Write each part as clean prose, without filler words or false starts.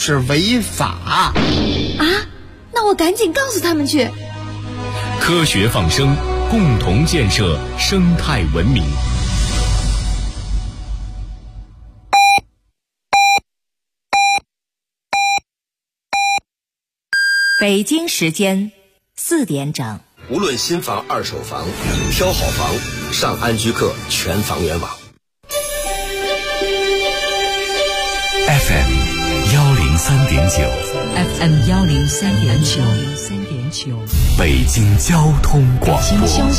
就是违法啊！那我赶紧告诉他们去。 科学放生，共同建设生态文明。 北京时间4点整。 无论新房二手房，挑好房上安居客全房源网。 FM 103.9 103.9 北京交通广播。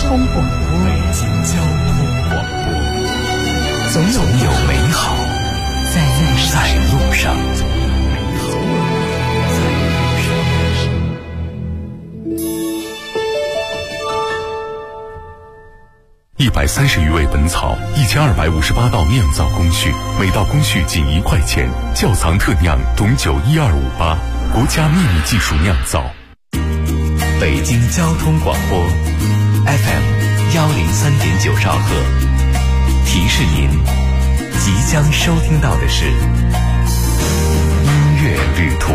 总有美好在路上。130余味本草，1258道酿造工序，每道工序仅1块钱。窖藏特酿董酒12588，国家秘密技术酿造。北京交通广播 FM 103.9兆赫，提示您即将收听到的是音乐旅途。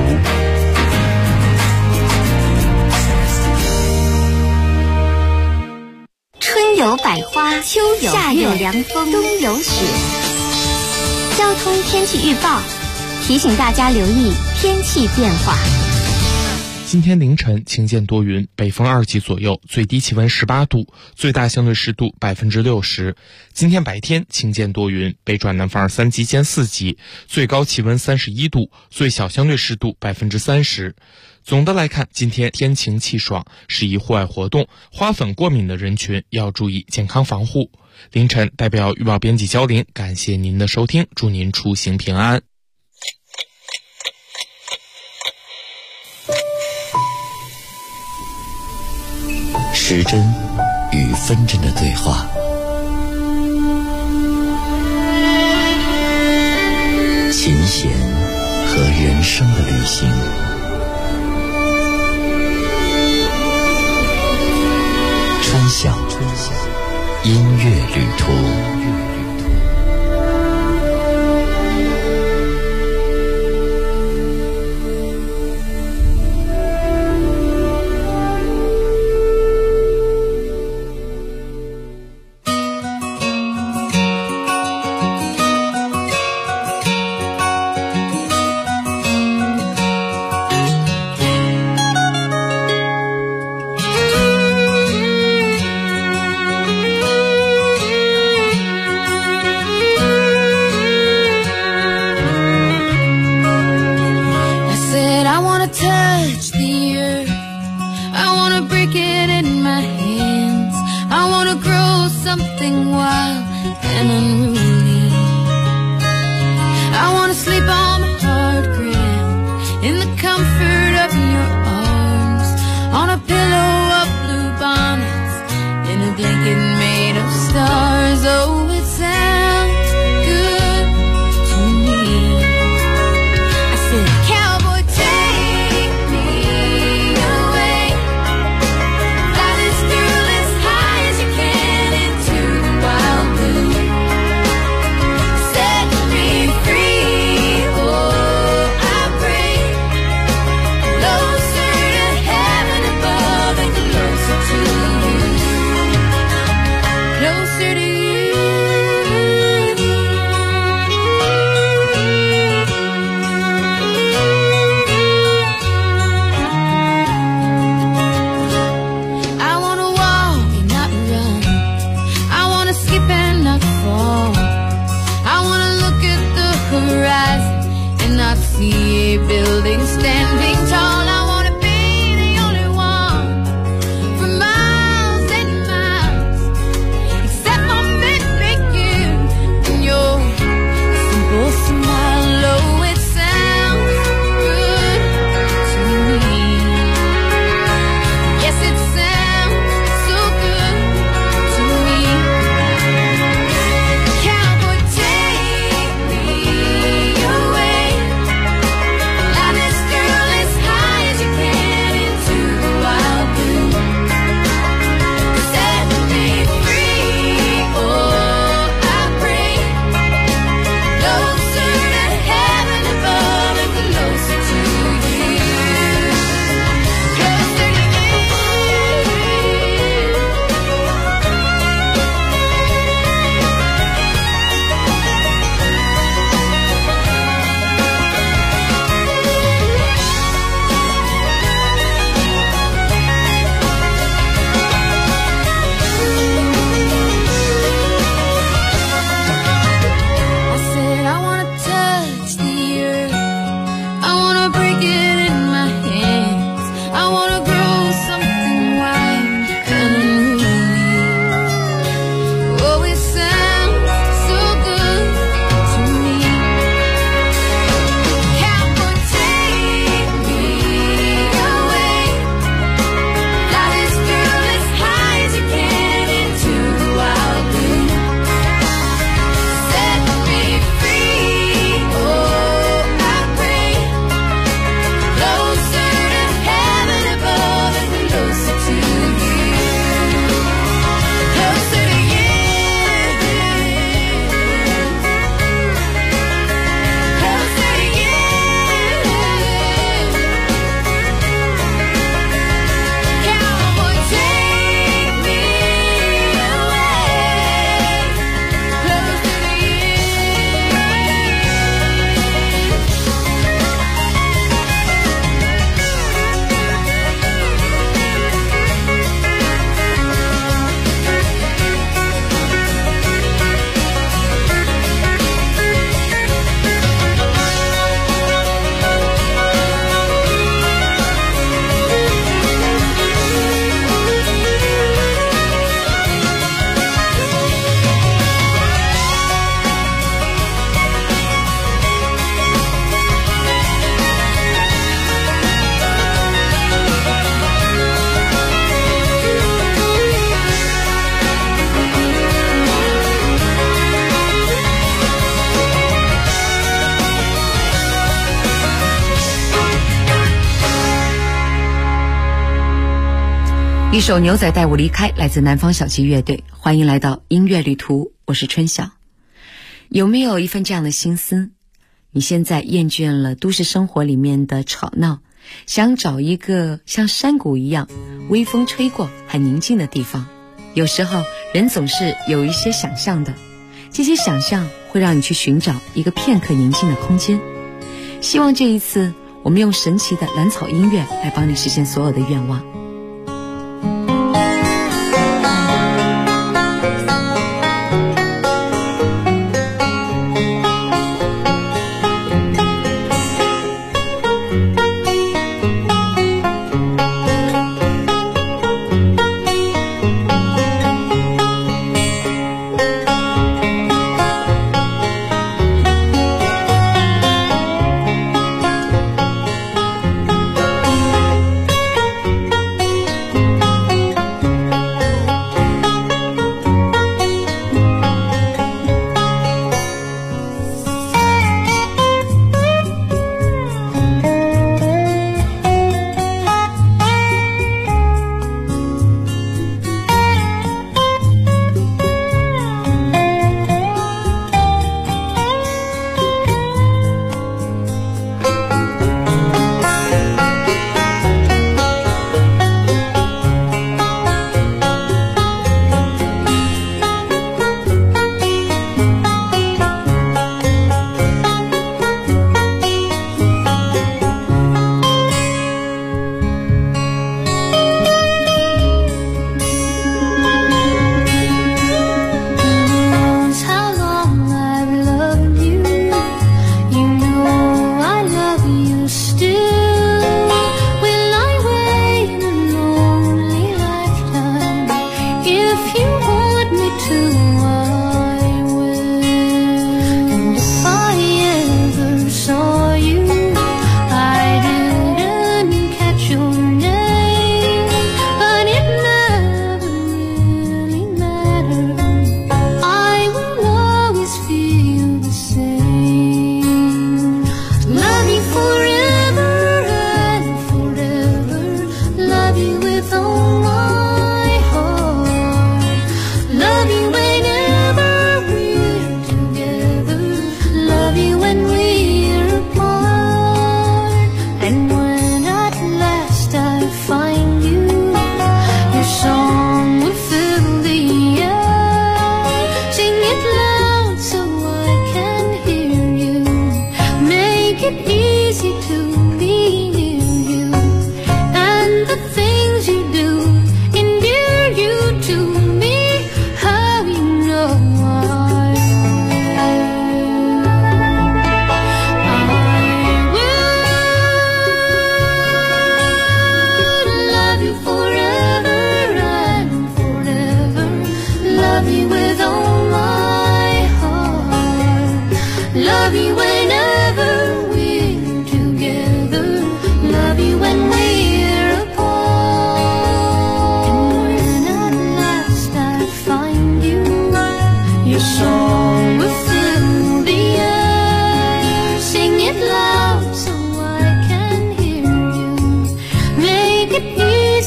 春有百花，秋有夏有凉风，冬有雪。交通天气预报提醒大家留意天气变化。 今天凌晨晴间多云，北风2级左右，最低气温18度，最大相对湿度60%。今天白天晴间多云，北转南风3级兼4级，最高气温31度，最小相对湿度30%。总的来看，今天天晴气爽，适宜户外活动，花粉过敏的人群要注意健康防护。凌晨代表预报编辑焦林，感谢您的收听，祝您出行平安。 时针与分针的对话，琴弦和人生的旅行，春晓音乐旅途。 Let's 一首牛仔带我离开，来自南方小鸡乐队。欢迎来到音乐旅途，我是春晓。有没有一份这样的心思，你现在厌倦了都市生活里面的吵闹，想找一个像山谷一样微风吹过很宁静的地方。有时候人总是有一些想象的，这些想象会让你去寻找一个片刻宁静的空间。希望这一次我们用神奇的蓝草音乐来帮你实现所有的愿望。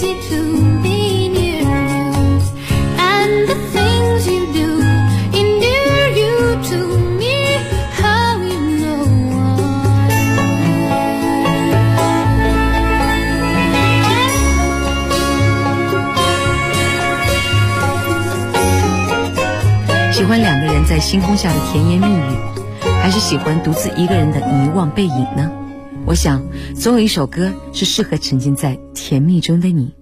喜欢两个人在星空下的甜言蜜语，还是喜欢独自一个人的遗忘背影呢？我想总有一首歌是适合沉浸在甜蜜中的你。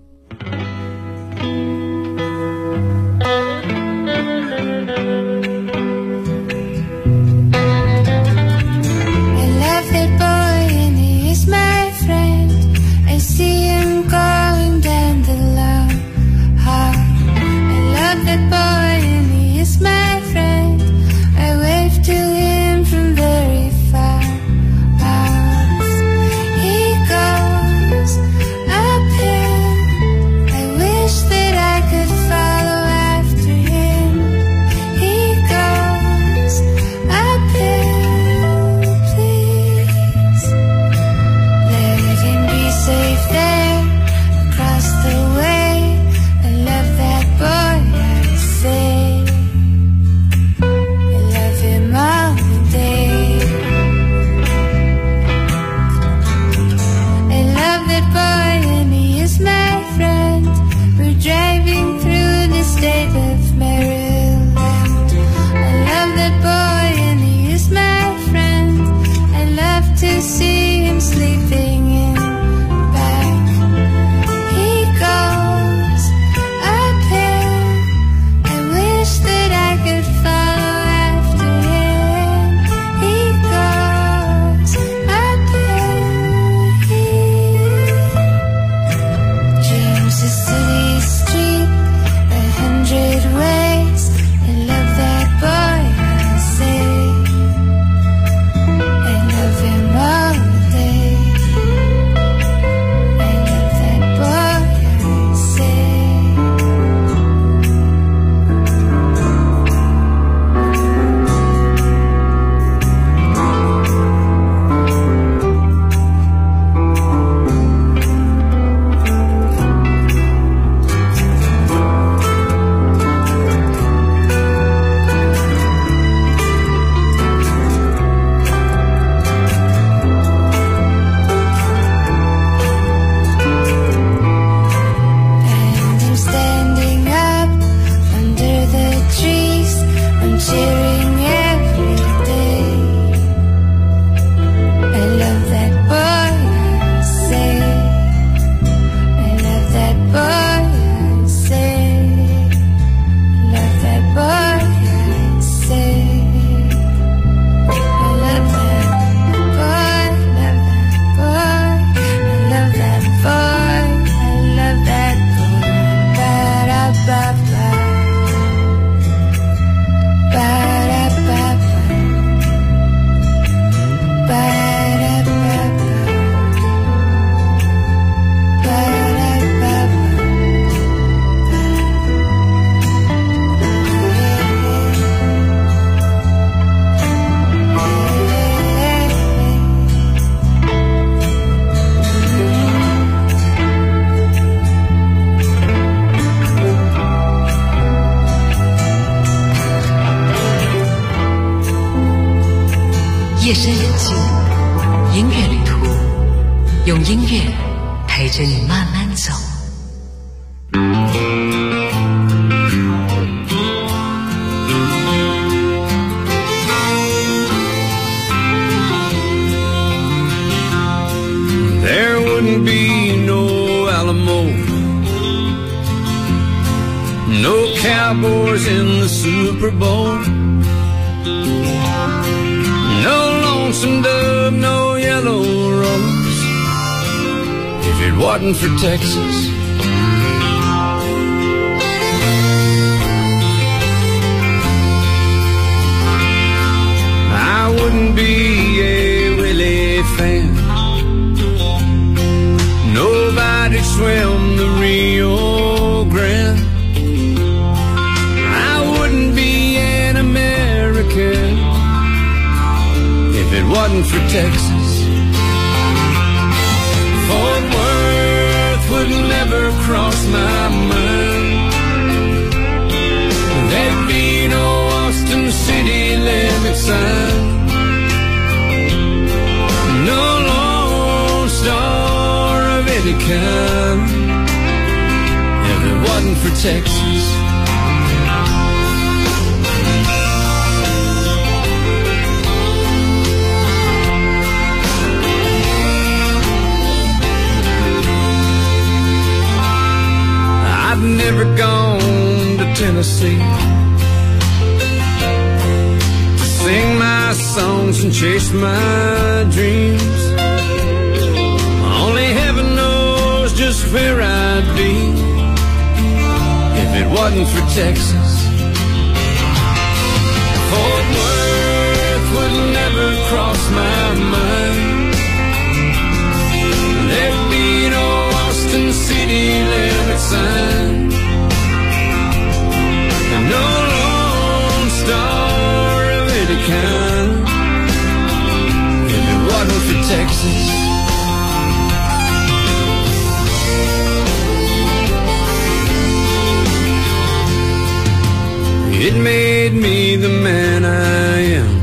夜深人静，音乐旅途，用音乐陪着你慢慢走。 There wouldn't be no Alamo, no Cowboys in the Super Bowl, no Lonesome Dove, no Yellow Rose, if it wasn't for Texas. I wouldn't be a Willie fan, nobody'd swim the Rio Grande. I wouldn't be an American if it wasn't for Texas. Fort Worth would never cross my mind. There'd be no Austin city limit sign, no Lone Star of any kind. If it wasn't for Texas, I've never gone to Tennessee to sing my songs and chase my dreams. Only heaven knows just where I'd be if it wasn't for Texas. Fort Worth would never cross my mind. There'd be no Austin city limit sign, and no Lone Star of any kind if it wasn't for Texas. It made me the man I am.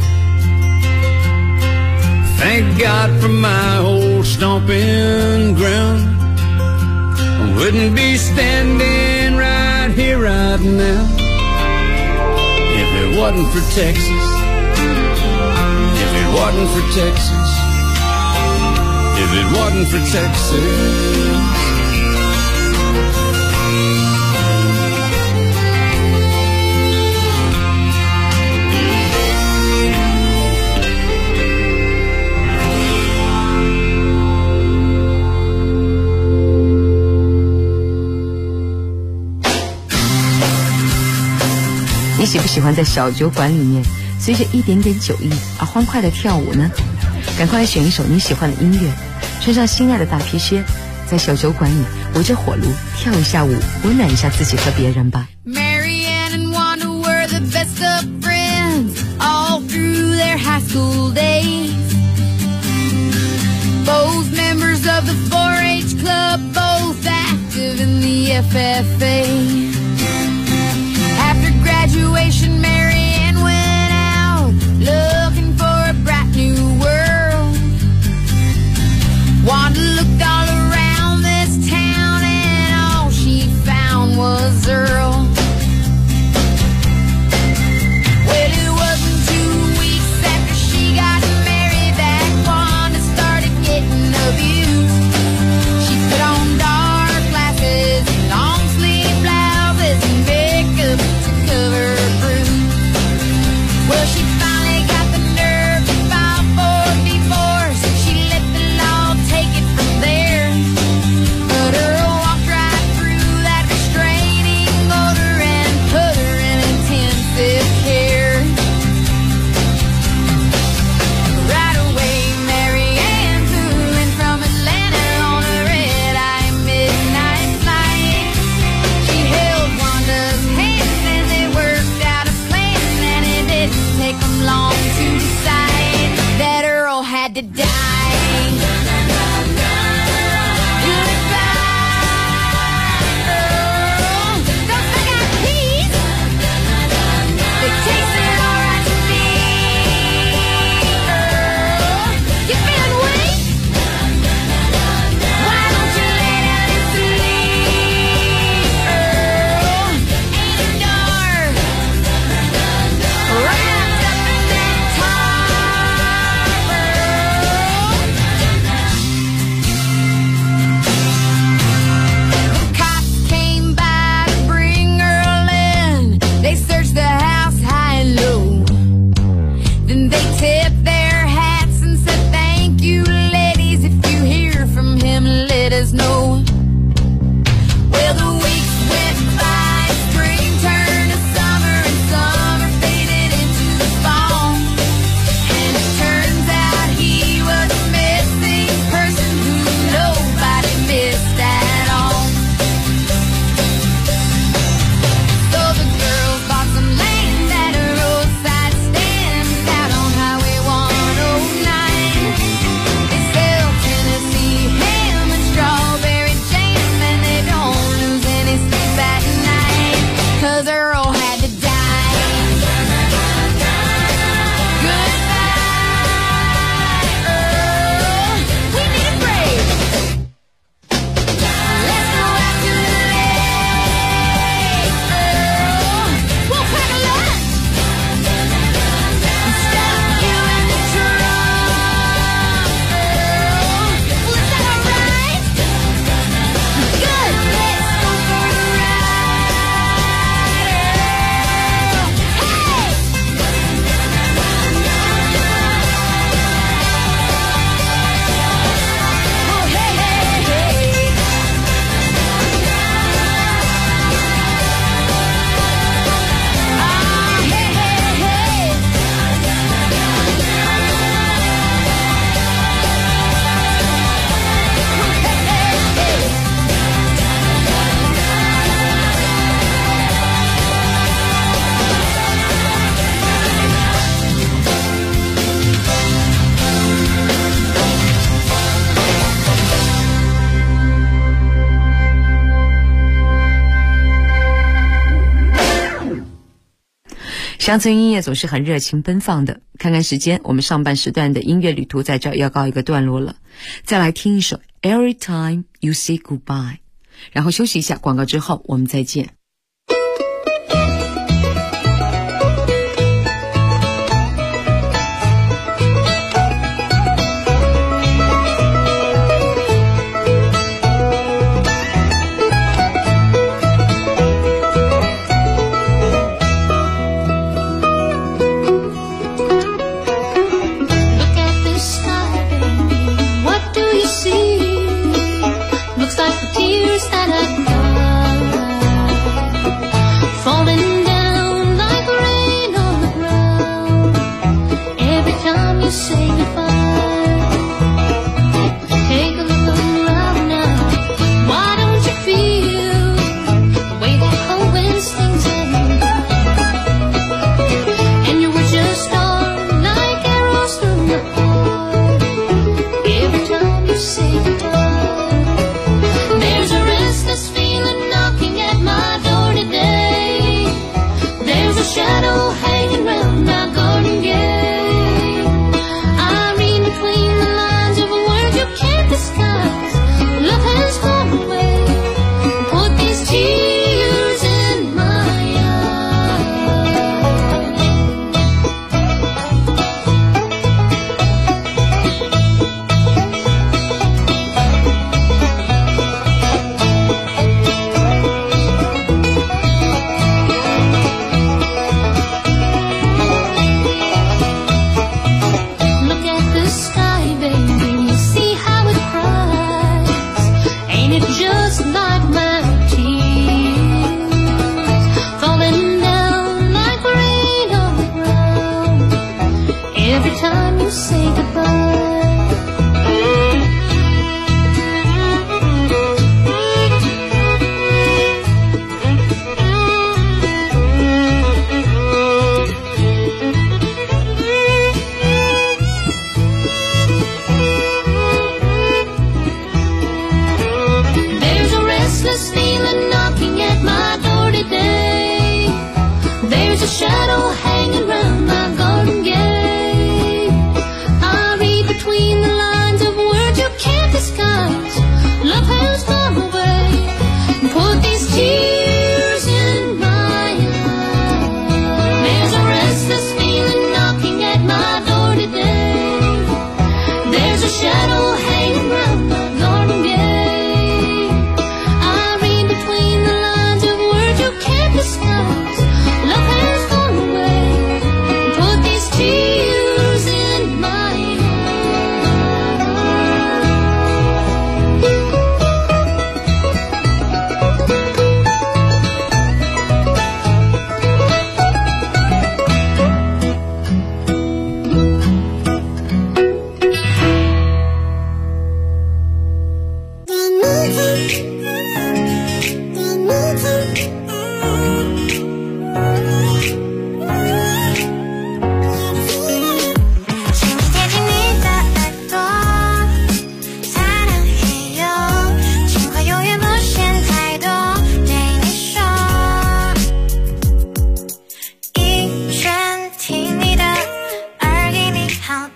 Thank God for my old stomping ground. I wouldn't be standing right here right now if it wasn't for Texas. If it wasn't for Texas. If it wasn't for Texas. 你喜不喜欢在小酒馆里面随着一点点酒意而欢快的跳舞呢？赶快选一首你喜欢的音乐，穿上心爱的大皮靴，在小酒馆里围着火炉跳一下舞，温暖一下自己和别人吧。 Marianne and Wanda were the best of friends all through their high school days. Both members of the 4-H club, both active in the FFA. After graduation, Marianne went out looking for a bright new world. Wanda looked all around this town and all she found was Earl. Well, it wasn't 2 weeks after she got married that Wanda started getting abused. She put on dark glasses and long sleeve blouses and makeup to cover her bruise. Well, she finally got the nerve to file for divorce. She let the law take it from there. 乡村音乐总是很热情奔放的。看看时间，我们上半时段的音乐旅途在这儿要告一个段落了。再来听一首 Every Time You Say Goodbye， 然后休息一下，广告之后我们再见。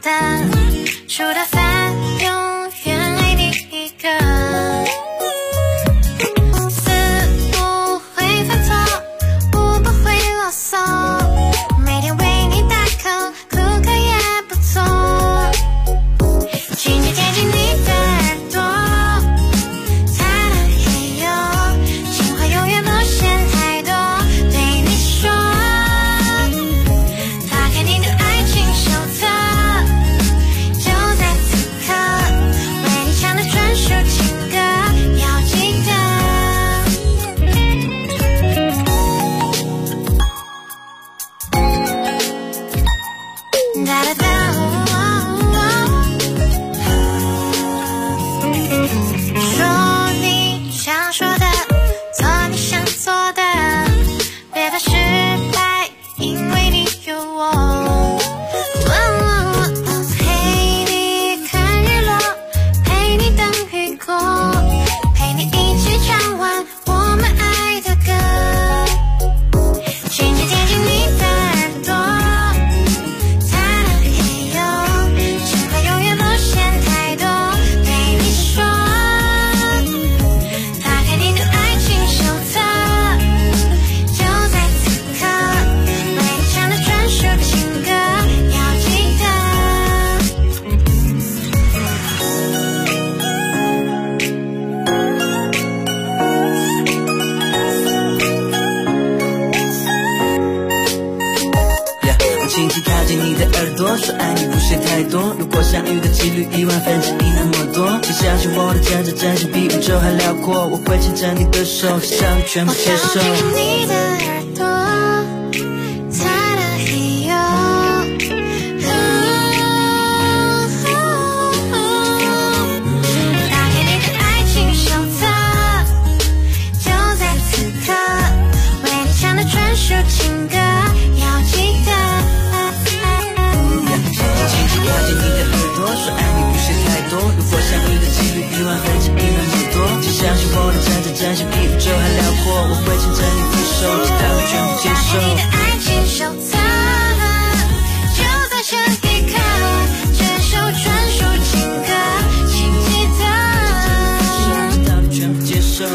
出的饭永远爱你一个。 多，如果相遇的几率1万分之一那么多，别相信我的真真真心比宇宙还辽阔，我会牵着你的手，直到你全部接受。 我想听你的耳朵猜的嘿呦，打开你的爱情手册，就在此刻，为你唱的专属情歌，要记得。 靠近你的耳朵，说爱你不是太多，如果相遇的几率1万分之一那么多，请相信我的真真真心比宇宙还辽阔，我会牵着你的手，直到你全部接受。 打开你的爱情手册，就在这一刻，这首专属情歌，请记得， 直到你全部接受。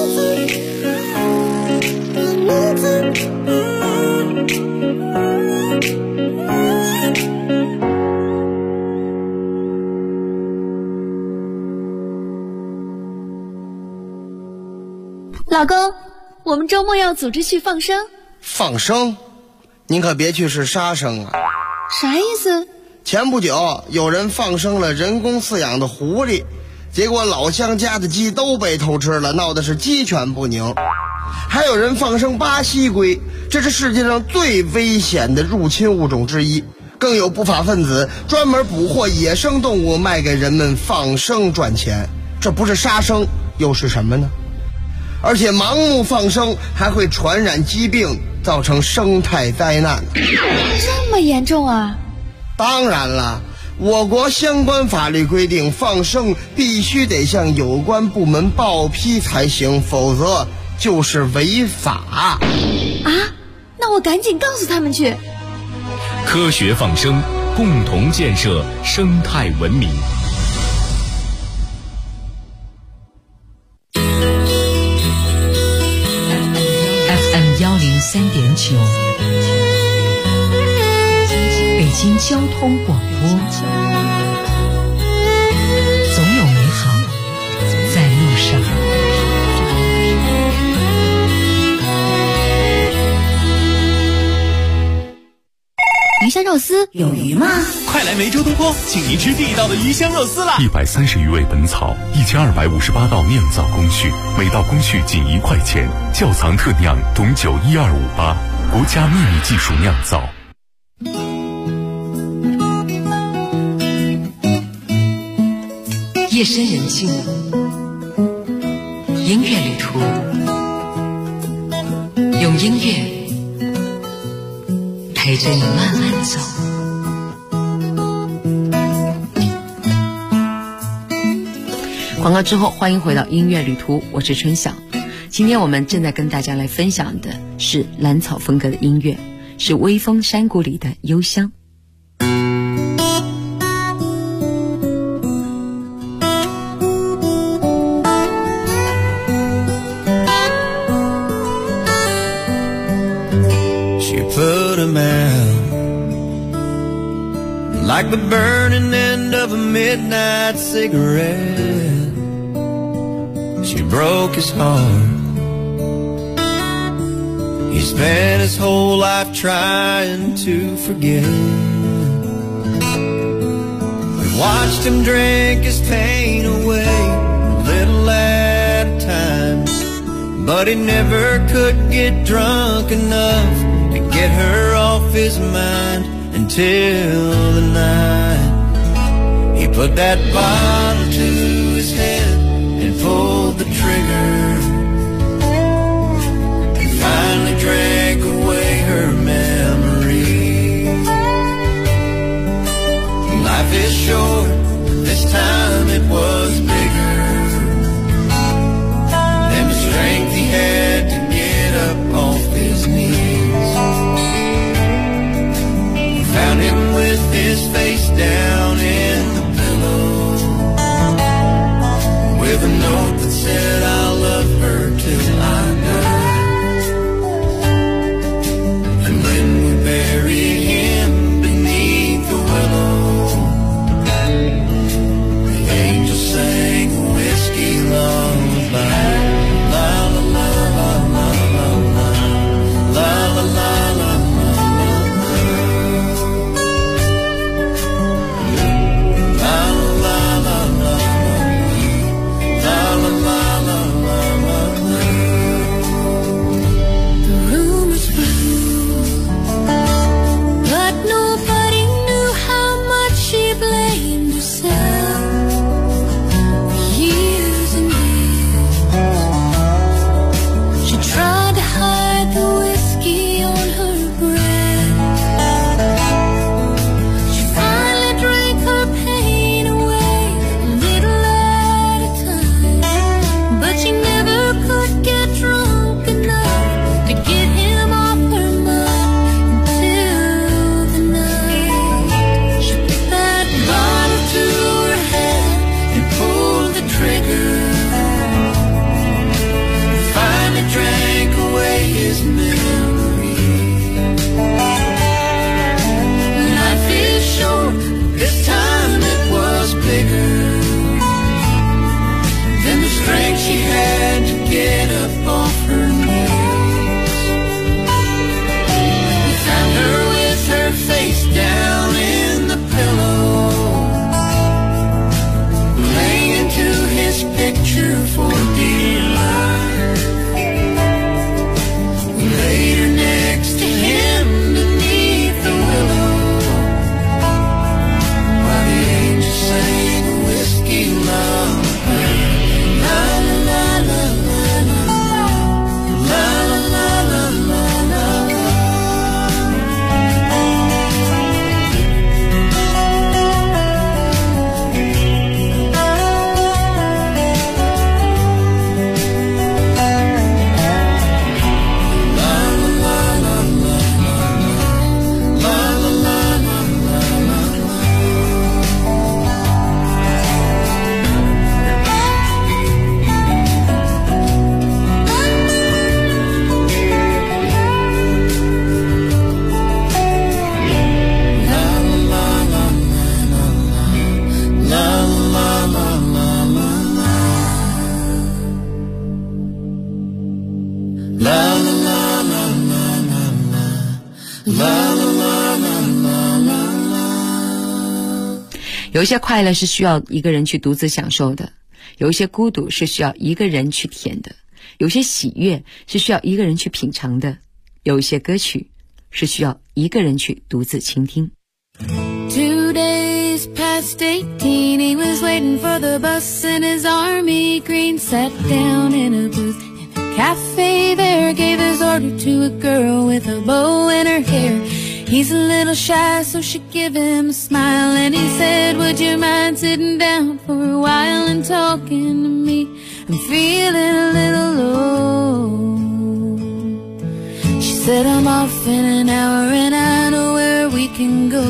老公，我们周末要组织去放生。 放生？您可别去是杀生啊！ 啥意思？ 前不久有人放生了人工饲养的狐狸，结果老乡家的鸡都被偷吃了，闹的是鸡犬不宁。还有人放生巴西龟，这是世界上最危险的入侵物种之一。更有不法分子专门捕获野生动物卖给人们放生赚钱，这不是杀生又是什么呢？而且盲目放生还会传染疾病，造成生态灾难。 这么严重啊？ 当然了，我国相关法律规定，放生必须得向有关部门报批才行，否则就是违法。 啊？那我赶紧告诉他们去。 科学放生，共同建设生态文明。 103.9，北京交通广播，总有美好在路上。 鱼香肉丝有鱼吗？ 快来梅州东坡，请您吃地道的鱼香肉丝啦 ！130余味本草，1258道酿造工序，每道工序仅1块钱，窖藏特酿，董酒12588，国家秘密技术酿造。 夜深人静，音乐旅途，用音乐陪着你慢慢走。 广告之后，欢迎回到音乐旅途，我是春晓。今天我们正在跟大家来分享的是蓝草风格的音乐，是微风山谷里的幽香。 Put him out like the burning end of a midnight cigarette. She broke his heart. He spent his whole life trying to forget. We watched him drink his pain away, a little at a time, but he never could get drunk enough to get her off his mind until the night he put that bottle to his head and pulled the trigger and finally drank away her memory. Life is short, but this time it was bigger than the strength he had to get up off his knees. Found him with his face down in the pillow, 有一些快乐是需要一个人去独自享受的，有一些孤独是需要一个人去舔的，有些喜悦是需要一个人去品尝的，有一些歌曲是需要一个人去独自倾听。 2 days past 18, he was waiting for the bus in his army green, sat down in a booth in a cafe there, gave his order to a girl with a bow in her hair. He's a little shy, so she gave him a smile, and he said, would you mind sitting down for a while and talking to me? I'm feeling a little low. She said, I'm off in an hour and I know where we can go.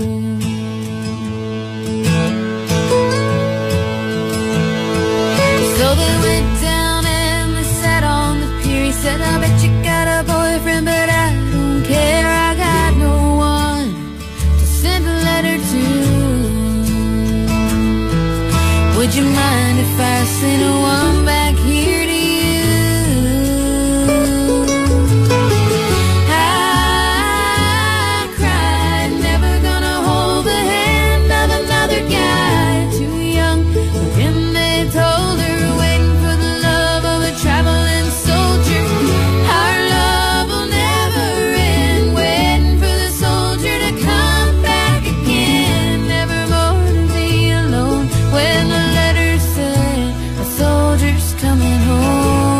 So they went down and they sat on the pier. He said, I bet you got a boyfriend, but I don't care. I got no one to send a letter to. Would you mind if I sent one back here to you? I cried, never gonna hold the hand of another guy too young. But then they told her, waiting for the love of a traveling soldier. Our love will never end, waiting for the soldier to come back again. Never more to be alone when the letter said a soldier's coming home.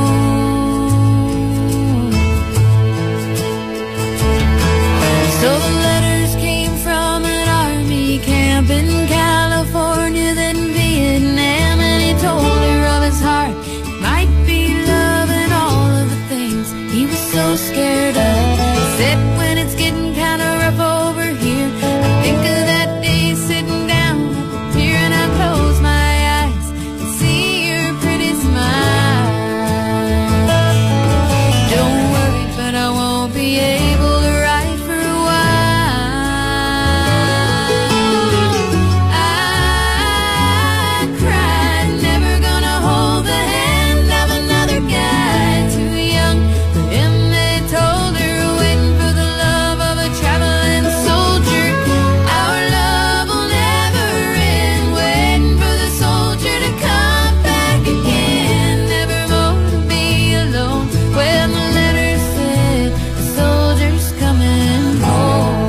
So the letters came from an army camp in California, then Vietnam, and he told her of his heart. It might be love and all of the things he was so scared of. He said, when it's getting kind of rough over here, I think of that day sitting down at the pier, and I close my eyes and see your pretty smile. Don't worry, but I won't be able to write for a while. I cried, never gonna hold the hand of another guy too young. But then they told her, waiting for the love of a traveling soldier. Our love will never end, waiting for the soldier to come back again. Never more to be alone when the letter said the soldier's coming home.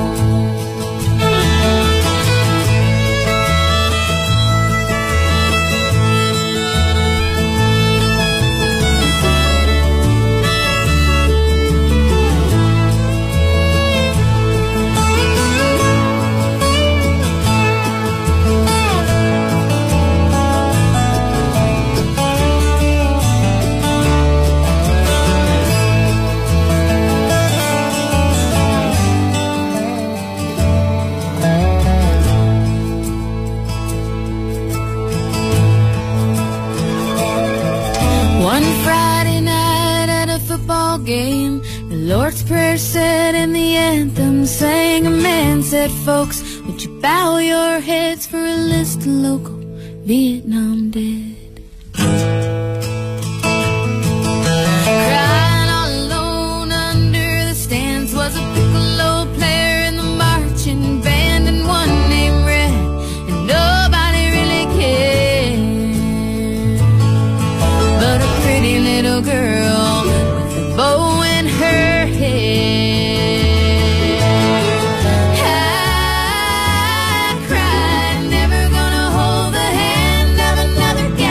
One Friday night at a football game, the Lord's Prayer said and the anthem sang. A man said, folks, would you bow your heads for a list of local Vietnam dead? Crying all alone under the stands was a piccolo player in the marching band, and one named Red, and nobody really cared. But a pretty little girl with a bow in her hair. I cried, never gonna hold the hand of another guy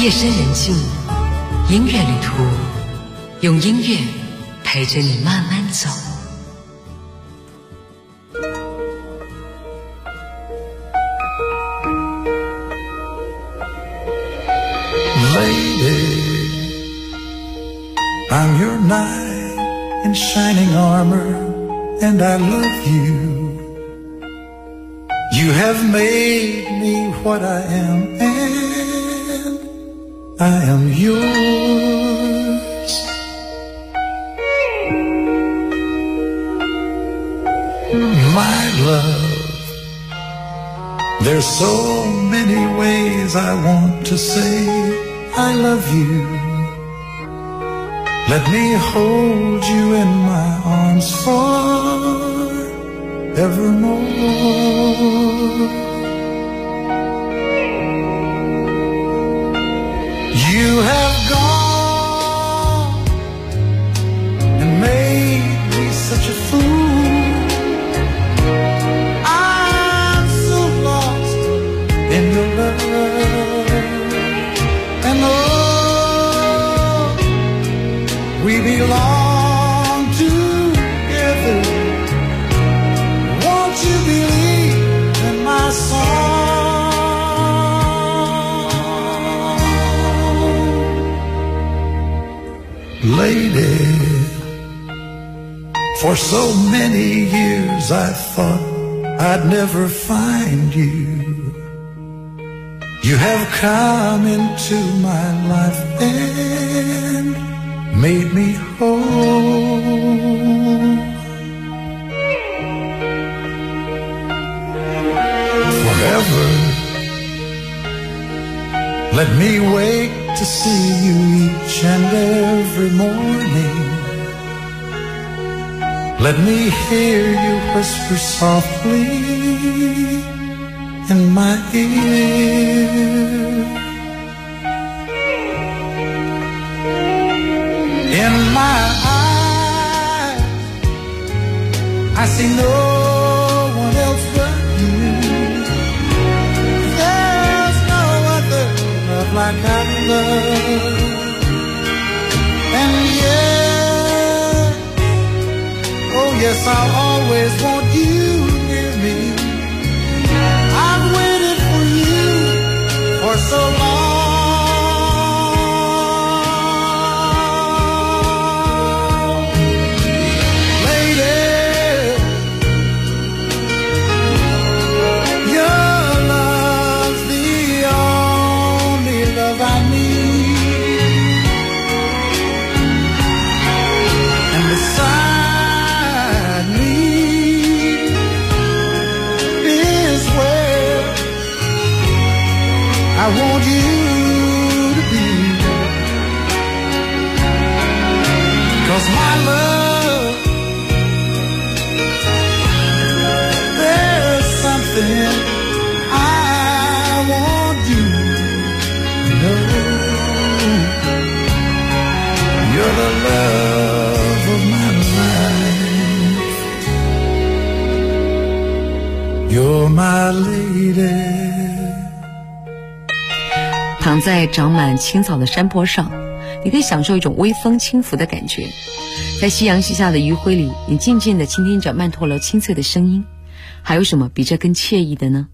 夜深人静，音乐旅途，用音乐陪着你慢慢走。 Lady, I'm your knight in shining armor, and I love you. You have made me what I am, and I am yours. My love, there's so many ways I want to say I love you. Let me hold you in my arms forevermore. You have gone and made me such a fool. I'm so lost in your love. And oh, we belong together. Won't you believe in my song? Lady, for so many years I thought I'd never find you. You have come into my life and made me whole. Forever, let me wake to see you each and every morning. Let me hear you whisper softly in my ear. In my eyes, I see no one else but you. There's no other love like I love. And yes, oh yes, I'll always want you near me. I've waited for you for so long. Lady, your love's the only love I need. And beside me is where I want you to be. 'Cause my love, there's something I want you to know. You're the love of my life. You're my lady. 躺在长满青草的山坡上，你可以享受一种微风轻拂的感觉。在夕阳西下的余晖里，你静静地倾听着曼陀罗清脆的声音，还有什么比这更惬意的呢？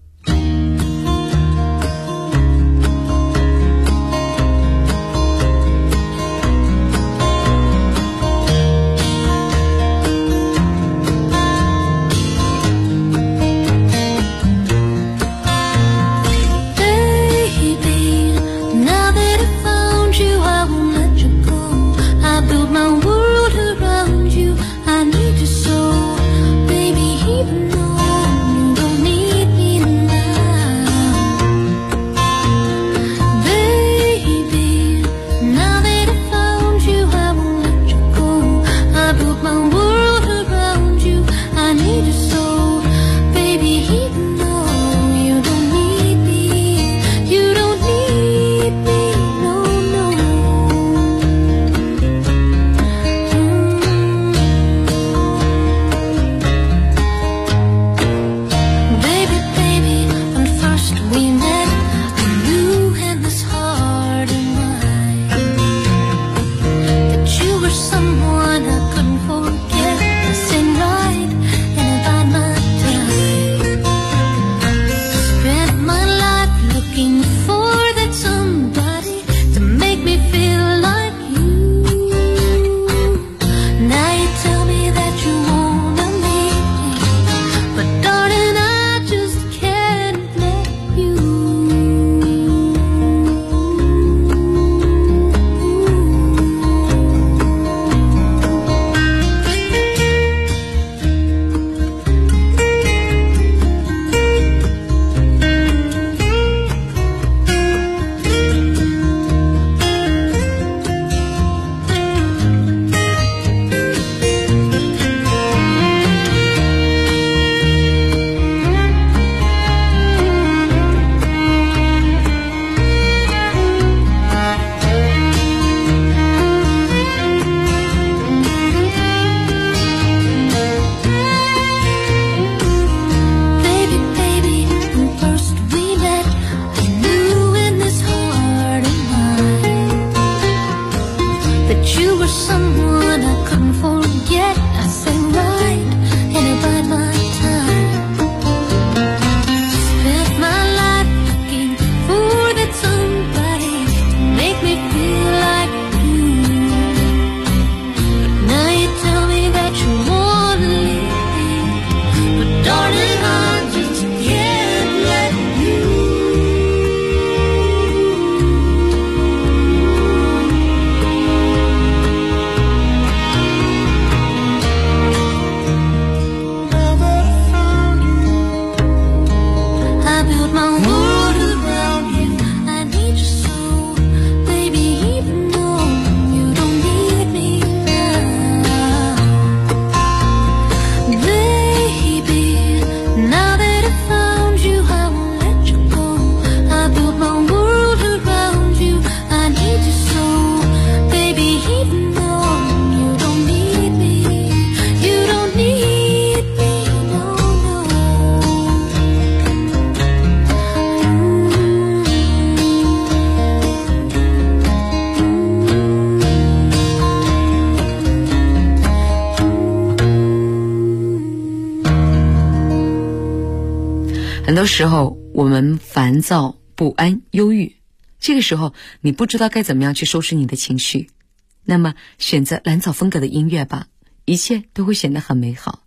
很多时候我们烦躁、不安、忧郁，这个时候你不知道该怎么样去收拾你的情绪，那么选择蓝草风格的音乐吧，一切都会显得很美好。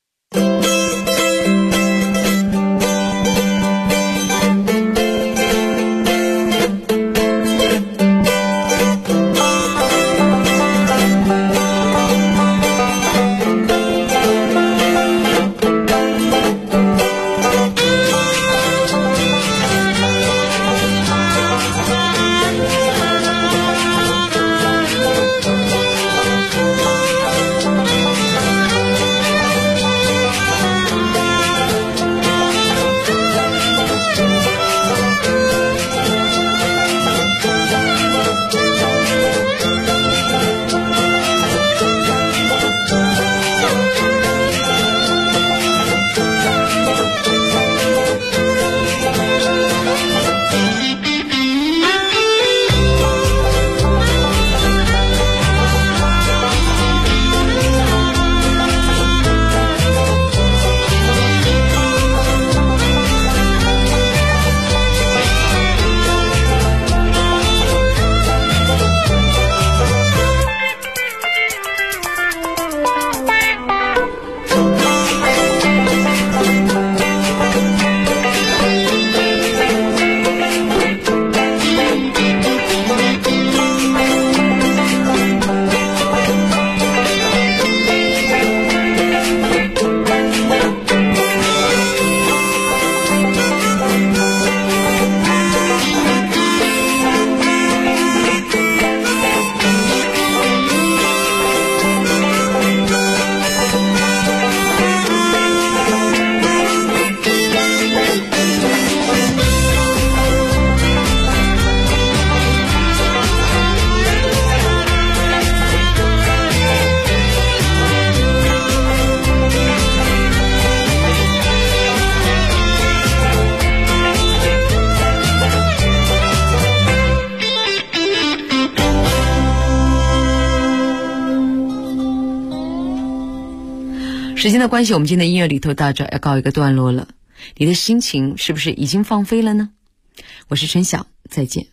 时间的关系，我们今天的音乐里头到这要告一个段落了。你的心情是不是已经放飞了呢？我是春晓，再见。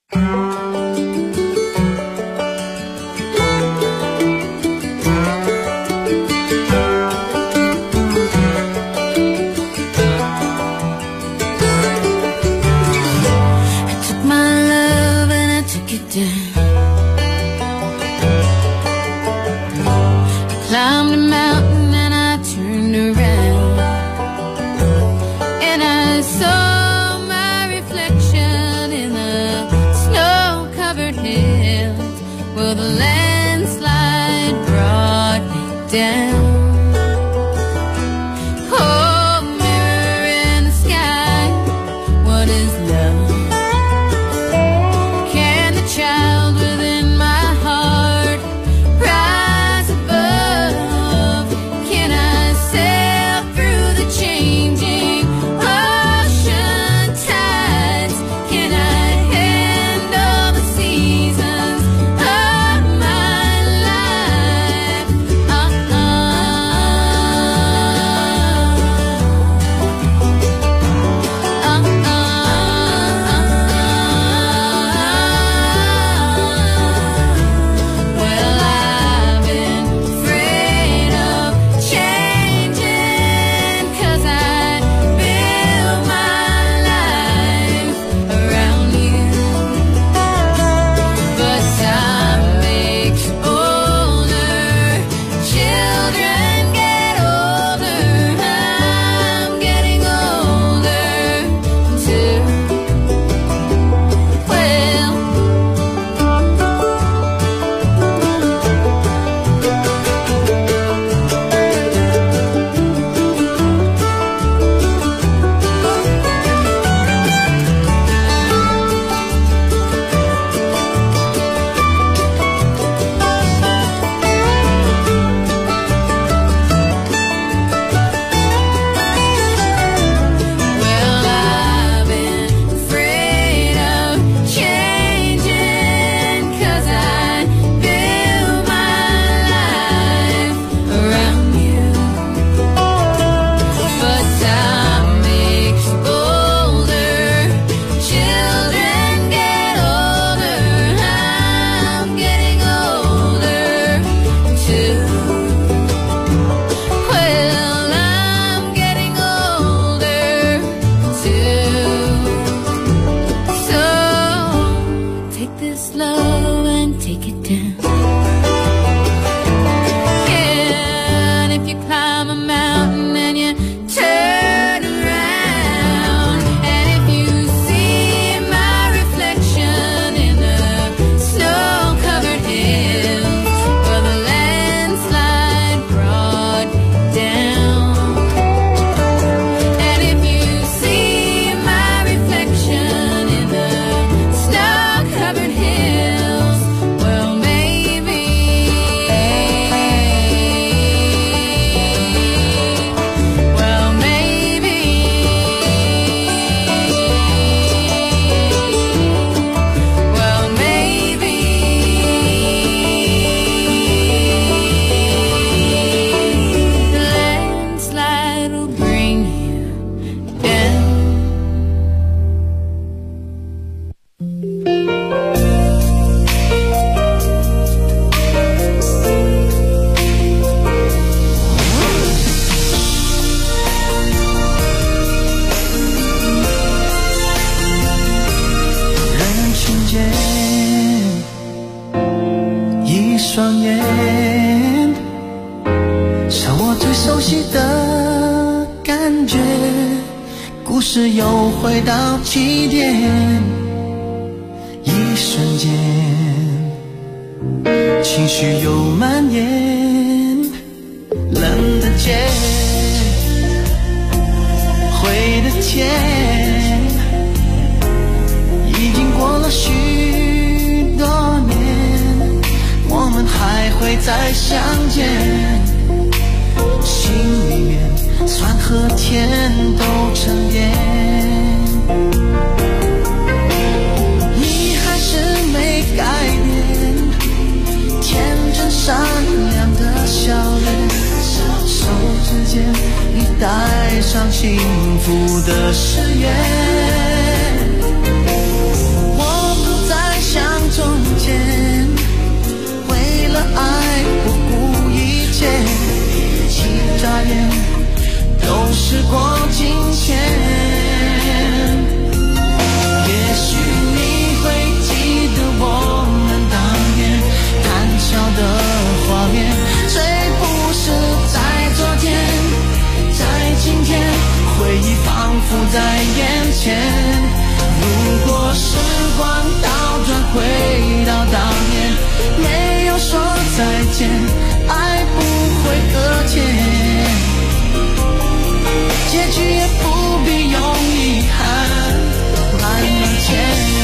Climbed a mountain and I turned around, and I saw my reflection in the snow-covered hills. Well, the landslide brought me down. Oh, mirror in the sky, what is love? Can the child within my heart rise above? Can I sail through the changing ocean tides? Can I handle the seasons of my 故事又回到起点，一瞬间，情绪又蔓延，冷的街，灰的天，已经过了许多年，我们还会再相见，心里面酸和甜都沉淀，你还是没改变，天真善良的笑脸，手指间你带上幸福的誓言，我不再像从前，为了爱不顾一切，一眨眼都时光金钱，也许你会记得我们当年谈笑的画面，谁不是在昨天，在今天，回忆仿佛在眼前，如果时光倒转回到当年，没有说再见，爱不会搁浅，结局也不必用遗憾慢慢填。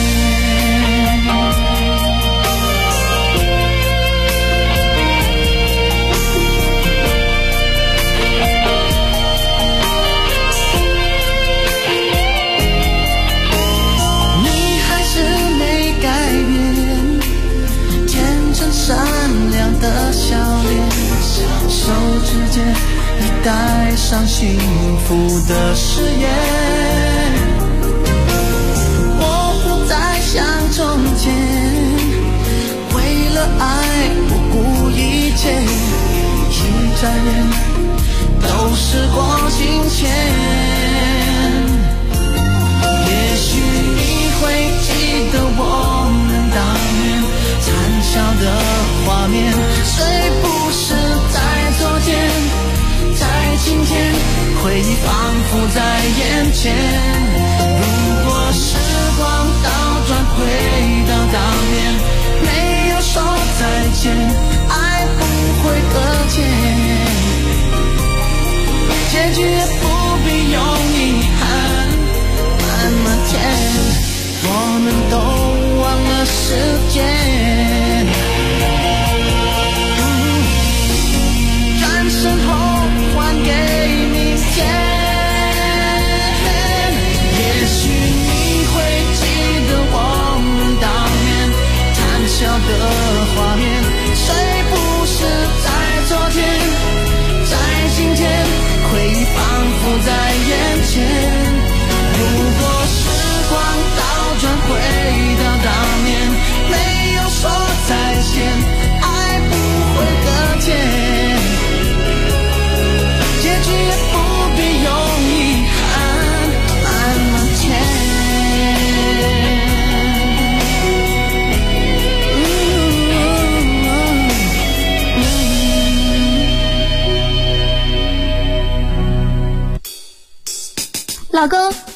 你还是没改变，天真善良的笑脸，手指间你带上幸福的誓言，我不再像从前，为了爱不顾一切，一眨眼都时光金钱，也许你会记得我们当年谈笑的画面，谁不是在昨天，在今天，回忆仿佛在眼前，如果时光倒转回到当年，没有说再见，爱不会搁浅，结局也不必用遗憾慢慢填，我们都忘了时间，转身后还给明天，也许你会记得我们当年谈笑的画面，谁不是在昨天，在今天，回忆仿佛在眼前，如果时光倒转回到当年，没有说再见，爱不会搁浅，结局也不必用遗憾慢慢填。 老公，